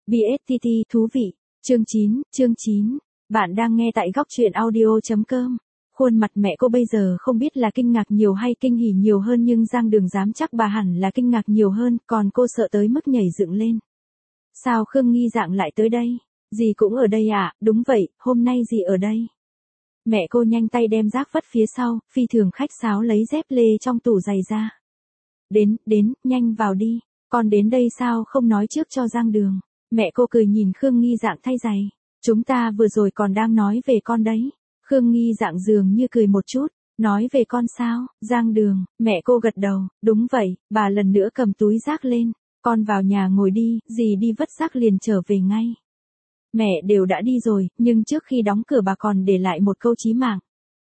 BSTT thú vị. Chương 9. Bạn đang nghe tại góc truyện audio.com. Khuôn mặt mẹ cô bây giờ không biết là kinh ngạc nhiều hay kinh hỉ nhiều hơn, nhưng Giang Đường dám chắc bà hẳn là kinh ngạc nhiều hơn, còn cô sợ tới mức nhảy dựng lên. Sao Khương Nghi Dạng lại tới đây? Dì cũng ở đây à? Đúng vậy, hôm nay dì ở đây. Mẹ cô nhanh tay đem rác vất phía sau, phi thường khách sáo lấy dép lê trong tủ giày ra. Đến, nhanh vào đi. Con đến đây sao không nói trước cho Giang Đường? Mẹ cô cười nhìn Khương Nghi Dạng thay giày. Chúng ta vừa rồi còn đang nói về con đấy. Khương Nghi Dạng dường như cười một chút. Nói về con sao? Giang Đường, mẹ cô gật đầu. Đúng vậy, bà lần nữa cầm túi rác lên. Con vào nhà ngồi đi, dì đi vất rác liền trở về ngay. Mẹ đều đã đi rồi, nhưng trước khi đóng cửa bà còn để lại một câu chí mạng.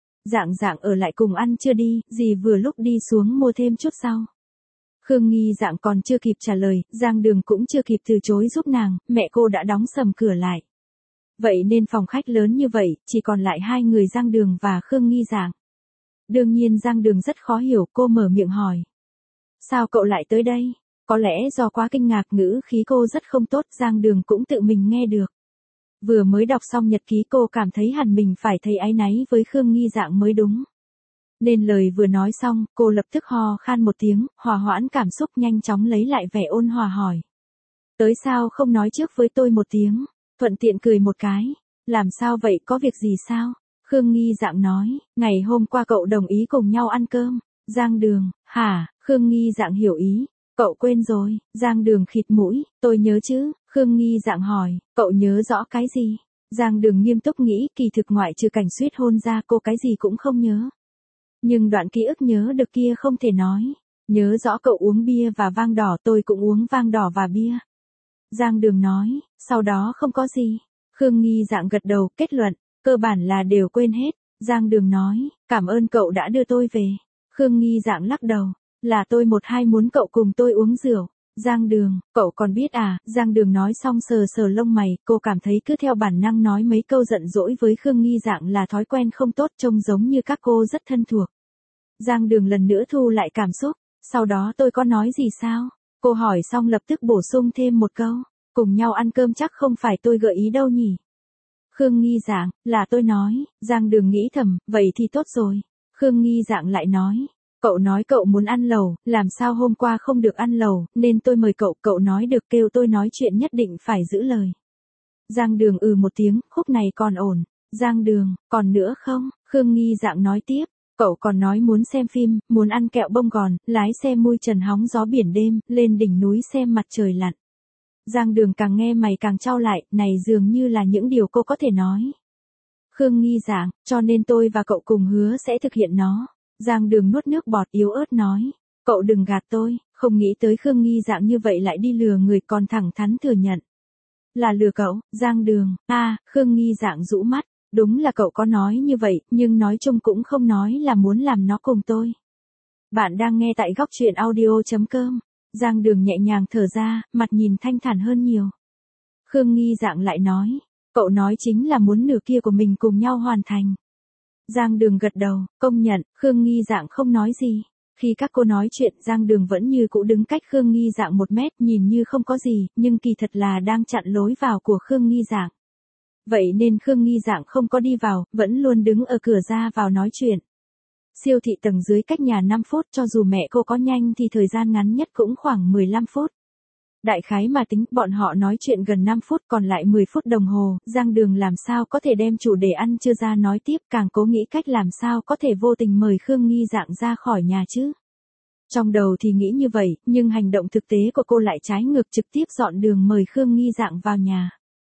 Dạng ở lại cùng ăn chưa đi, dì vừa lúc đi xuống mua thêm chút rau. Khương Nghi Dạng còn chưa kịp trả lời, Giang Đường cũng chưa kịp từ chối giúp nàng, mẹ cô đã đóng sầm cửa lại. Vậy nên phòng khách lớn như vậy, chỉ còn lại hai người Giang Đường và Khương Nghi Dạng. Đương nhiên Giang Đường rất khó hiểu, cô mở miệng hỏi. Sao cậu lại tới đây? Có lẽ do quá kinh ngạc, ngữ khí cô rất không tốt, Giang Đường cũng tự mình nghe được. Vừa mới đọc xong nhật ký cô cảm thấy hẳn mình phải thấy áy náy với Khương Nghi Dạng mới đúng. Nên lời vừa nói xong, cô lập tức ho khan một tiếng, hòa hoãn cảm xúc, nhanh chóng lấy lại vẻ ôn hòa hỏi. Tới sao không nói trước với tôi một tiếng? Thuận tiện cười một cái. Làm sao vậy, có việc gì sao? Khương Nghi Dạng nói, ngày hôm qua cậu đồng ý cùng nhau ăn cơm. Giang Đường, hả? Khương Nghi Dạng hiểu ý. Cậu quên rồi. Giang Đường khịt mũi, tôi nhớ chứ. Khương Nghi Dạng hỏi, cậu nhớ rõ cái gì? Giang Đường nghiêm túc nghĩ, kỳ thực ngoại trừ cảnh suýt hôn ra cô cái gì cũng không nhớ. Nhưng đoạn ký ức nhớ được kia không thể nói. Nhớ rõ cậu uống bia và vang đỏ, tôi cũng uống vang đỏ và bia. Giang Đường nói, sau đó không có gì. Khương Nghi Dạng gật đầu, kết luận, cơ bản là đều quên hết. Giang Đường nói, cảm ơn cậu đã đưa tôi về. Khương Nghi Dạng lắc đầu, là tôi một hai muốn cậu cùng tôi uống rượu. Giang Đường, cậu còn biết à? Giang Đường nói xong sờ sờ lông mày, cô cảm thấy cứ theo bản năng nói mấy câu giận dỗi với Khương Nghi Dạng là thói quen không tốt, trông giống như các cô rất thân thuộc. Giang Đường lần nữa thu lại cảm xúc, sau đó tôi có nói gì sao? Cô hỏi xong lập tức bổ sung thêm một câu, cùng nhau ăn cơm chắc không phải tôi gợi ý đâu nhỉ? Khương Nghi Dạng, là tôi nói. Giang Đường nghĩ thầm, vậy thì tốt rồi. Khương Nghi Dạng lại nói. Cậu nói cậu muốn ăn lẩu, làm sao hôm qua không được ăn lẩu, nên tôi mời cậu nói được, kêu tôi nói chuyện nhất định phải giữ lời. Giang Đường một tiếng, khúc này còn ổn. Giang Đường, còn nữa không? Khương Nghi Dạng nói tiếp, cậu còn nói muốn xem phim, muốn ăn kẹo bông gòn, lái xe mui trần hóng gió biển đêm, lên đỉnh núi xem mặt trời lặn. Giang Đường càng nghe mày càng chau lại, này dường như là những điều cô có thể nói. Khương Nghi Dạng, cho nên tôi và cậu cùng hứa sẽ thực hiện nó. Giang Đường nuốt nước bọt yếu ớt nói, cậu đừng gạt tôi, không nghĩ tới Khương Nghi Dạng như vậy lại đi lừa người, còn thẳng thắn thừa nhận. Là lừa cậu? Giang Đường, Khương Nghi Dạng rũ mắt, đúng là cậu có nói như vậy, nhưng nói chung cũng không nói là muốn làm nó cùng tôi. Bạn đang nghe tại góc truyện audio.com. Giang Đường nhẹ nhàng thở ra, mặt nhìn thanh thản hơn nhiều. Khương Nghi Dạng lại nói, cậu nói chính là muốn nửa kia của mình cùng nhau hoàn thành. Giang Đường gật đầu, công nhận. Khương Nghi Dạng không nói gì. Khi các cô nói chuyện, Giang Đường vẫn như cũ đứng cách Khương Nghi Dạng 1 mét, nhìn như không có gì, nhưng kỳ thật là đang chặn lối vào của Khương Nghi Dạng. Vậy nên Khương Nghi Dạng không có đi vào, vẫn luôn đứng ở cửa ra vào nói chuyện. Siêu thị tầng dưới cách nhà 5 phút, cho dù mẹ cô có nhanh thì thời gian ngắn nhất cũng khoảng 15 phút. Đại khái mà tính, bọn họ nói chuyện gần 5 phút, còn lại 10 phút đồng hồ, Giang Đường làm sao có thể đem chủ đề ăn trưa ra nói tiếp, càng cố nghĩ cách làm sao có thể vô tình mời Khương Nghi Dạng ra khỏi nhà chứ. Trong đầu thì nghĩ như vậy, nhưng hành động thực tế của cô lại trái ngược, trực tiếp dọn đường mời Khương Nghi Dạng vào nhà.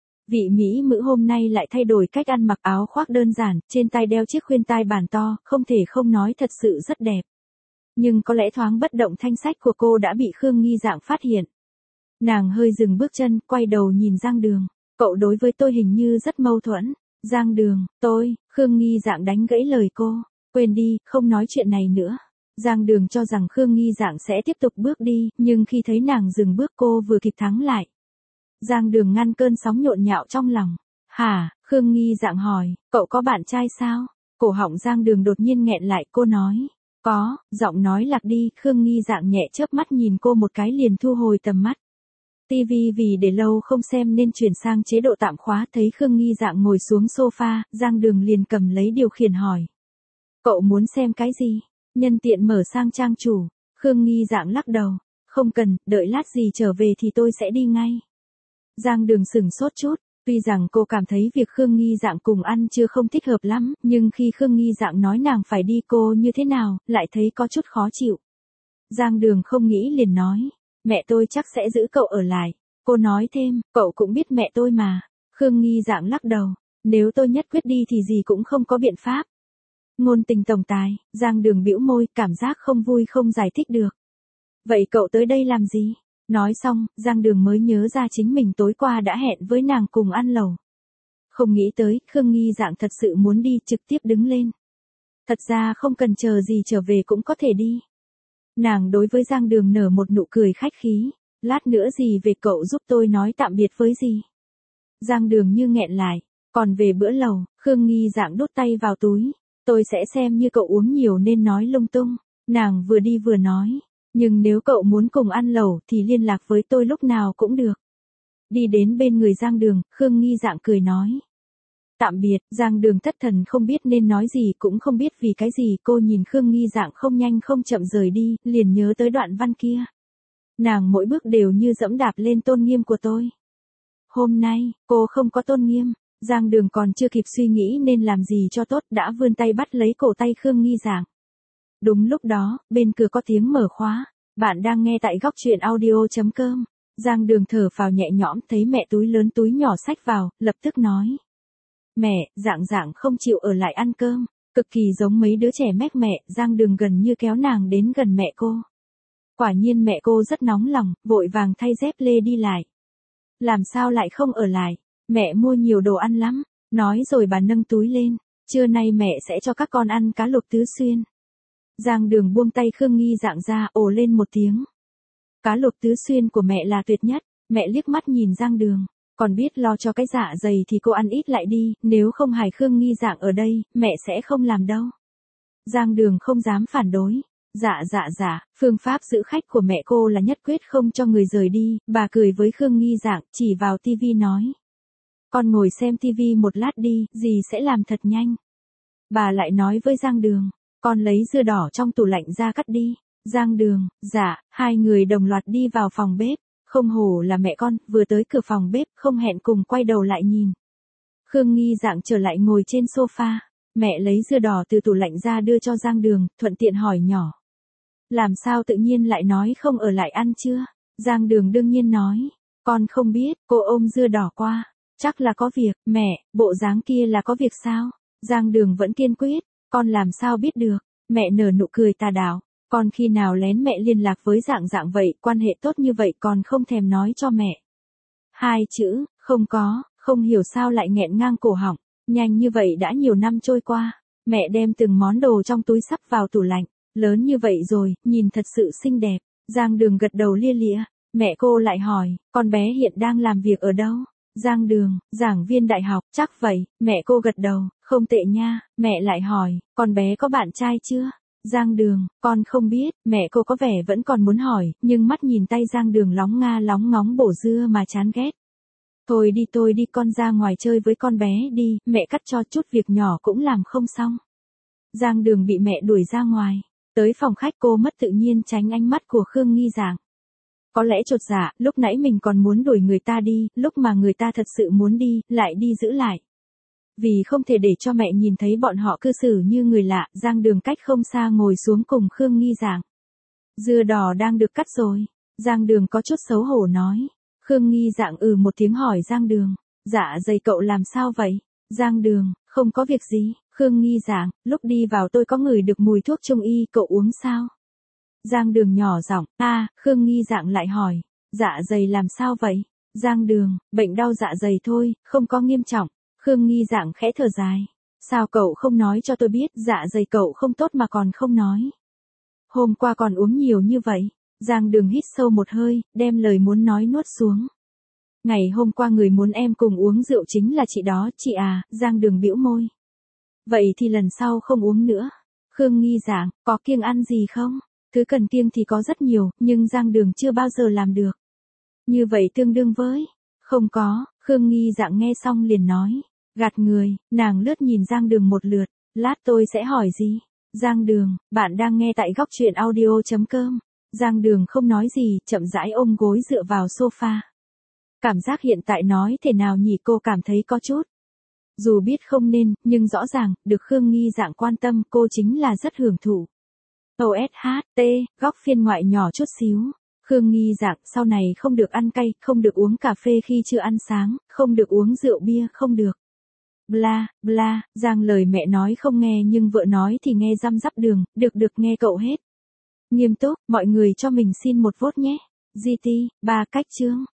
Vị mỹ nữ hôm nay lại thay đổi cách ăn, mặc áo khoác đơn giản, trên tay đeo chiếc khuyên tai bản to, không thể không nói thật sự rất đẹp. Nhưng có lẽ thoáng bất động thanh sách của cô đã bị Khương Nghi Dạng phát hiện. Nàng hơi dừng bước chân, quay đầu nhìn Giang Đường. Cậu đối với tôi hình như rất mâu thuẫn. Giang Đường, Khương Nghi Dạng đánh gãy lời cô. Quên đi, không nói chuyện này nữa. Giang Đường cho rằng Khương Nghi Dạng sẽ tiếp tục bước đi, nhưng khi thấy nàng dừng bước cô vừa kịp thắng lại. Giang Đường ngăn cơn sóng nhộn nhạo trong lòng. Hả? Khương Nghi Dạng hỏi, cậu có bạn trai sao? Cổ họng Giang Đường đột nhiên nghẹn lại, cô nói. Có, giọng nói lạc đi, Khương Nghi Dạng nhẹ chớp mắt nhìn cô một cái liền thu hồi tầm mắt. TV vì để lâu không xem nên chuyển sang chế độ tạm khóa, thấy Khương Nghi Dạng ngồi xuống sofa, Giang Đường liền cầm lấy điều khiển hỏi. Cậu muốn xem cái gì? Nhân tiện mở sang trang chủ. Khương Nghi Dạng lắc đầu. Không cần, đợi lát gì trở về thì tôi sẽ đi ngay. Giang Đường sửng sốt chút. Tuy rằng cô cảm thấy việc Khương Nghi Dạng cùng ăn chưa không thích hợp lắm, nhưng khi Khương Nghi Dạng nói nàng phải đi cô như thế nào, lại thấy có chút khó chịu. Giang Đường không nghĩ liền nói. Mẹ tôi chắc sẽ giữ cậu ở lại. Cô nói thêm, cậu cũng biết mẹ tôi mà. Khương Nghi Dạng lắc đầu. Nếu tôi nhất quyết đi thì gì cũng không có biện pháp. Ngôn tình tổng tài, Giang Đường bĩu môi, cảm giác không vui không giải thích được. Vậy cậu tới đây làm gì? Nói xong, Giang Đường mới nhớ ra chính mình tối qua đã hẹn với nàng cùng ăn lẩu. Không nghĩ tới, Khương Nghi Dạng thật sự muốn đi, trực tiếp đứng lên. Thật ra không cần chờ gì trở về cũng có thể đi. Nàng đối với Giang Đường nở một nụ cười khách khí. Lát nữa gì về cậu giúp tôi nói tạm biệt với gì? Giang Đường như nghẹn lại. Còn về bữa lẩu, Khương Nghi Dạng đút tay vào túi. Tôi sẽ xem như cậu uống nhiều nên nói lung tung. Nàng vừa đi vừa nói. Nhưng nếu cậu muốn cùng ăn lẩu thì liên lạc với tôi lúc nào cũng được. Đi đến bên người Giang Đường, Khương Nghi Dạng cười nói. Tạm biệt, Giang Đường thất thần không biết nên nói gì cũng không biết vì cái gì, cô nhìn Khương Nghi Dạng không nhanh không chậm rời đi, liền nhớ tới đoạn văn kia. Nàng mỗi bước đều như dẫm đạp lên tôn nghiêm của tôi. Hôm nay, cô không có tôn nghiêm. Giang Đường còn chưa kịp suy nghĩ nên làm gì cho tốt, đã vươn tay bắt lấy cổ tay Khương Nghi Dạng. Đúng lúc đó, bên cửa có tiếng mở khóa. Bạn đang nghe tại góc truyện audio.com. Giang Đường thở phào nhẹ nhõm, thấy mẹ túi lớn túi nhỏ xách vào, lập tức nói. Mẹ, Dạng Dạng không chịu ở lại ăn cơm. Cực kỳ giống mấy đứa trẻ mách mẹ, Giang Đường gần như kéo nàng đến gần mẹ cô. Quả nhiên mẹ cô rất nóng lòng, vội vàng thay dép lê đi lại. Làm sao lại không ở lại? Mẹ mua nhiều đồ ăn lắm. Nói rồi bà nâng túi lên. Trưa nay mẹ sẽ cho các con ăn cá luộc tứ xuyên. Giang Đường buông tay Khương Nghi Dạng ra, ồ lên một tiếng. Cá luộc tứ xuyên của mẹ là tuyệt nhất. Mẹ liếc mắt nhìn Giang Đường. Còn biết lo cho cái dạ dày thì cô ăn ít lại đi. Nếu không hài Khương Nghi Dạng ở đây, mẹ sẽ không làm đâu. Giang Đường không dám phản đối. Dạ, phương pháp giữ khách của mẹ cô là nhất quyết không cho người rời đi. Bà cười với Khương Nghi Dạng, chỉ vào tivi nói. Con ngồi xem tivi một lát đi, dì sẽ làm thật nhanh. Bà lại nói với Giang Đường. Con lấy dưa đỏ trong tủ lạnh ra cắt đi. Giang Đường, dạ, hai người đồng loạt đi vào phòng bếp. Không hổ là mẹ con, vừa tới cửa phòng bếp, không hẹn cùng quay đầu lại nhìn. Khương Nghi Dạng trở lại ngồi trên sofa. Mẹ lấy dưa đỏ từ tủ lạnh ra đưa cho Giang Đường, thuận tiện hỏi nhỏ. Làm sao tự nhiên lại nói không ở lại ăn chưa? Giang Đường đương nhiên nói. Con không biết, cô ôm dưa đỏ qua. Chắc là có việc, mẹ, bộ dáng kia là có việc sao? Giang Đường vẫn kiên quyết. Con làm sao biết được? Mẹ nở nụ cười tà đạo. Con khi nào lén mẹ liên lạc với Dạng Dạng vậy, quan hệ tốt như vậy còn không thèm nói cho mẹ. Hai chữ, không có, không hiểu sao lại nghẹn ngang cổ họng. Nhanh như vậy đã nhiều năm trôi qua. Mẹ đem từng món đồ trong túi sắp vào tủ lạnh. Lớn như vậy rồi, nhìn thật sự xinh đẹp. Giang Đường gật đầu lia lịa. Mẹ cô lại hỏi, con bé hiện đang làm việc ở đâu? Giang Đường, giảng viên đại học, chắc vậy. Mẹ cô gật đầu, không tệ nha. Mẹ lại hỏi, con bé có bạn trai chưa? Giang Đường, con không biết. Mẹ cô có vẻ vẫn còn muốn hỏi, nhưng mắt nhìn tay Giang Đường lóng nga lóng ngóng bổ dưa mà chán ghét. Thôi đi con ra ngoài chơi với con bé đi, mẹ cắt cho chút việc nhỏ cũng làm không xong. Giang Đường bị mẹ đuổi ra ngoài. Tới phòng khách cô mất tự nhiên tránh ánh mắt của Khương Nghi Dạng. Có lẽ chột dạ, lúc nãy mình còn muốn đuổi người ta đi, lúc mà người ta thật sự muốn đi, lại đi giữ lại. Vì không thể để cho mẹ nhìn thấy bọn họ cư xử như người lạ, Giang Đường cách không xa ngồi xuống cùng Khương Nghi Dạng. Dưa đỏ đang được cắt rồi. Giang Đường có chút xấu hổ nói. Khương Nghi Dạng một tiếng hỏi Giang Đường. Dạ dày cậu làm sao vậy? Giang Đường, không có việc gì. Khương Nghi Dạng, lúc đi vào tôi có ngửi được mùi thuốc trung y, cậu uống sao? Giang Đường nhỏ giọng, Khương Nghi Dạng lại hỏi. Dạ dày làm sao vậy? Giang Đường, bệnh đau dạ dày thôi, không có nghiêm trọng. Khương Nghi Dạng khẽ thở dài. Sao cậu không nói cho tôi biết, dạ dày cậu không tốt mà còn không nói. Hôm qua còn uống nhiều như vậy. Giang Đường hít sâu một hơi, đem lời muốn nói nuốt xuống. Ngày hôm qua người muốn em cùng uống rượu chính là chị đó, chị à, Giang Đường bĩu môi. Vậy thì lần sau không uống nữa. Khương Nghi Dạng, có kiêng ăn gì không? Thứ cần kiêng thì có rất nhiều, nhưng Giang Đường chưa bao giờ làm được. Như vậy tương đương với. Không có, Khương Nghi Dạng nghe xong liền nói. Gạt người, nàng lướt nhìn Giang Đường một lượt. Lát tôi sẽ hỏi gì? Giang Đường, bạn đang nghe tại góc truyện audio.com. Giang Đường không nói gì, chậm rãi ôm gối dựa vào sofa. Cảm giác hiện tại nói thế nào nhỉ, cô cảm thấy có chút. Dù biết không nên, nhưng rõ ràng, được Khương Nghi Dạng quan tâm, cô chính là rất hưởng thụ. OSHT, góc phiên ngoại nhỏ chút xíu. Khương Nghi Dạng sau này không được ăn cay, không được uống cà phê khi chưa ăn sáng, không được uống rượu bia, không được. Bla, bla, Giang lời mẹ nói không nghe nhưng vợ nói thì nghe răm rắp đường, được nghe cậu hết. Nghiêm túc, mọi người cho mình xin một vote nhé. GT, 3 cách chương.